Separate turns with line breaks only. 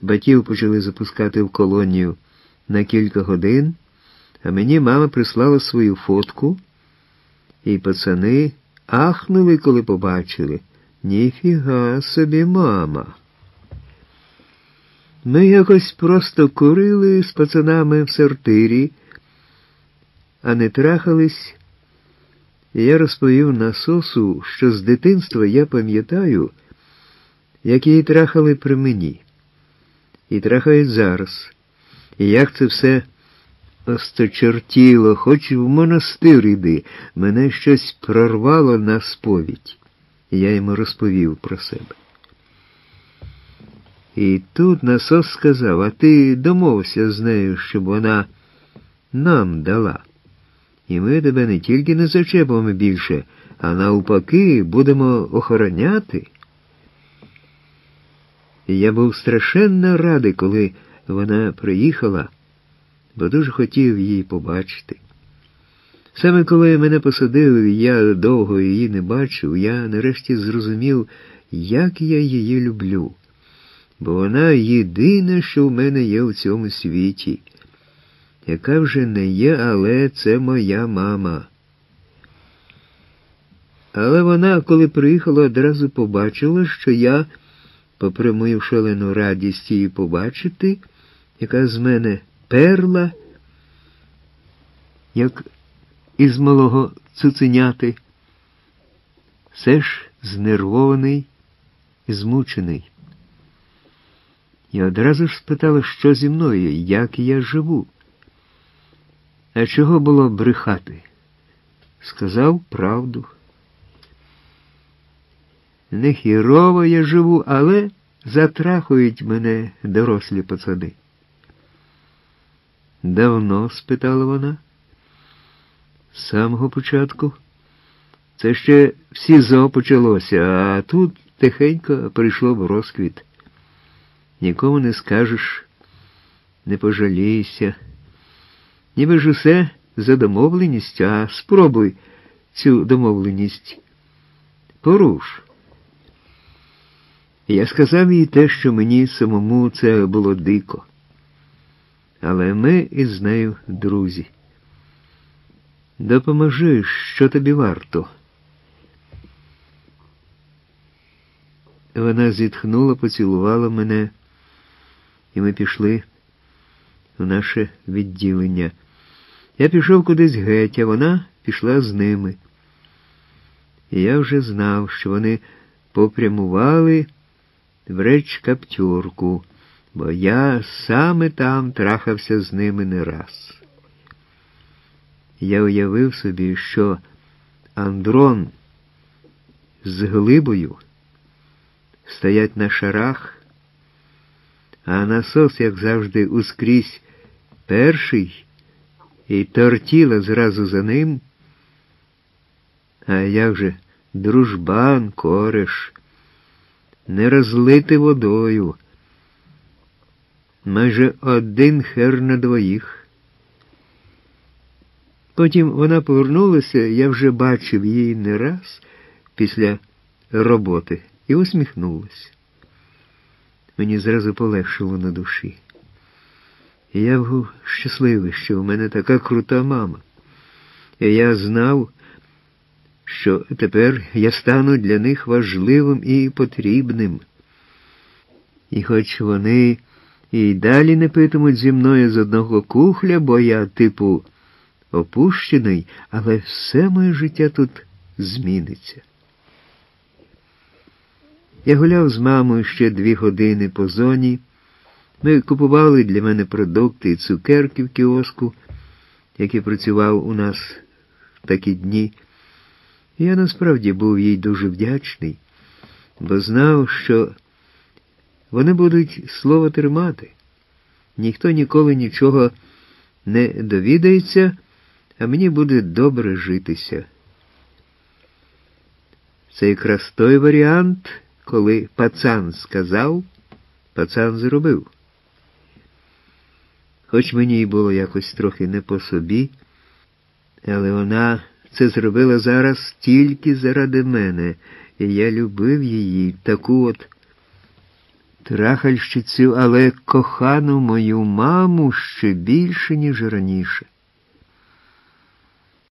Батьків почали запускати в колонію на кілька годин, а мені мама прислала свою фотку, і пацани ахнули, коли побачили. Ніфіга собі, мама. Ми якось просто курили з пацанами в сортирі, а не трахались. І я розповів Насосу, що з дитинства я пам'ятаю, як її трахали при мені. І трахають зараз. І як це все осточертіло, хоч в монастир іди, мене щось прорвало на сповідь. І я йому розповів про себе. І тут Насос сказав: а ти домовся з нею, щоб вона нам дала. І ми тебе не тільки не зачепимо більше, а навпаки будемо охороняти. І я був страшенно радий, коли вона приїхала, бо дуже хотів її побачити. Саме коли мене посадили, і я довго її не бачив, я нарешті зрозумів, як я її люблю. Бо вона єдине, що в мене є в цьому світі. Яка вже не є, але це моя мама. Але вона, коли приїхала, одразу побачила, що я, попри мою шалену радість її побачити, яка з мене перла, як із малого цуценяти, все ж знервований і змучений. І одразу ж спитала, що зі мною, як я живу. А чого було брехати? Сказав правду. Не хірово я живу, але затрахують мене дорослі пацани. Давно? Спитала вона. З самого початку. Це ще в СІЗО почалося, а тут тихенько прийшло в розквіт. Нікому не скажеш, не пожалійся. Ніби ж усе за домовленість, а спробуй цю домовленість. Поруш. Я сказав їй те, що мені самому це було дико. Але ми із нею друзі. Допоможи, що тобі варто. Вона зітхнула, поцілувала мене, і ми пішли в наше відділення. Я пішов кудись геть, а вона пішла з ними. І я вже знав, що вони попрямували в речкаптюрку, бо я саме там трахався з ними не раз. Я уявив собі, що Андрон з Глибою стоять на шарах, а Насос, як завжди, ускрізь перший, і тортіла зразу за ним. А як же дружбан, кореш, не розлити водою. Майже один хер на двоїх. Потім вона повернулася, я вже бачив її не раз після роботи, і усміхнулась. Мені зразу полегшило на душі. І я був щасливий, що в мене така крута мама. І я знав, що тепер я стану для них важливим і потрібним. І хоч вони і далі не питимуть зі мною з одного кухля, бо я, типу, опущений, але все моє життя тут зміниться. Я гуляв з мамою ще 2 години по зоні. Ми купували для мене продукти і цукерки в кіоску, який працював у нас в такі дні. І я насправді був їй дуже вдячний, бо знав, що вони будуть слово тримати. Ніхто ніколи нічого не довідається, а мені буде добре житися. Це якраз той варіант, коли пацан сказав, пацан зробив. Хоч мені й було якось трохи не по собі, але вона це зробила зараз тільки заради мене, і я любив її, таку от трахальщицю, але кохану мою маму ще більше, ніж раніше.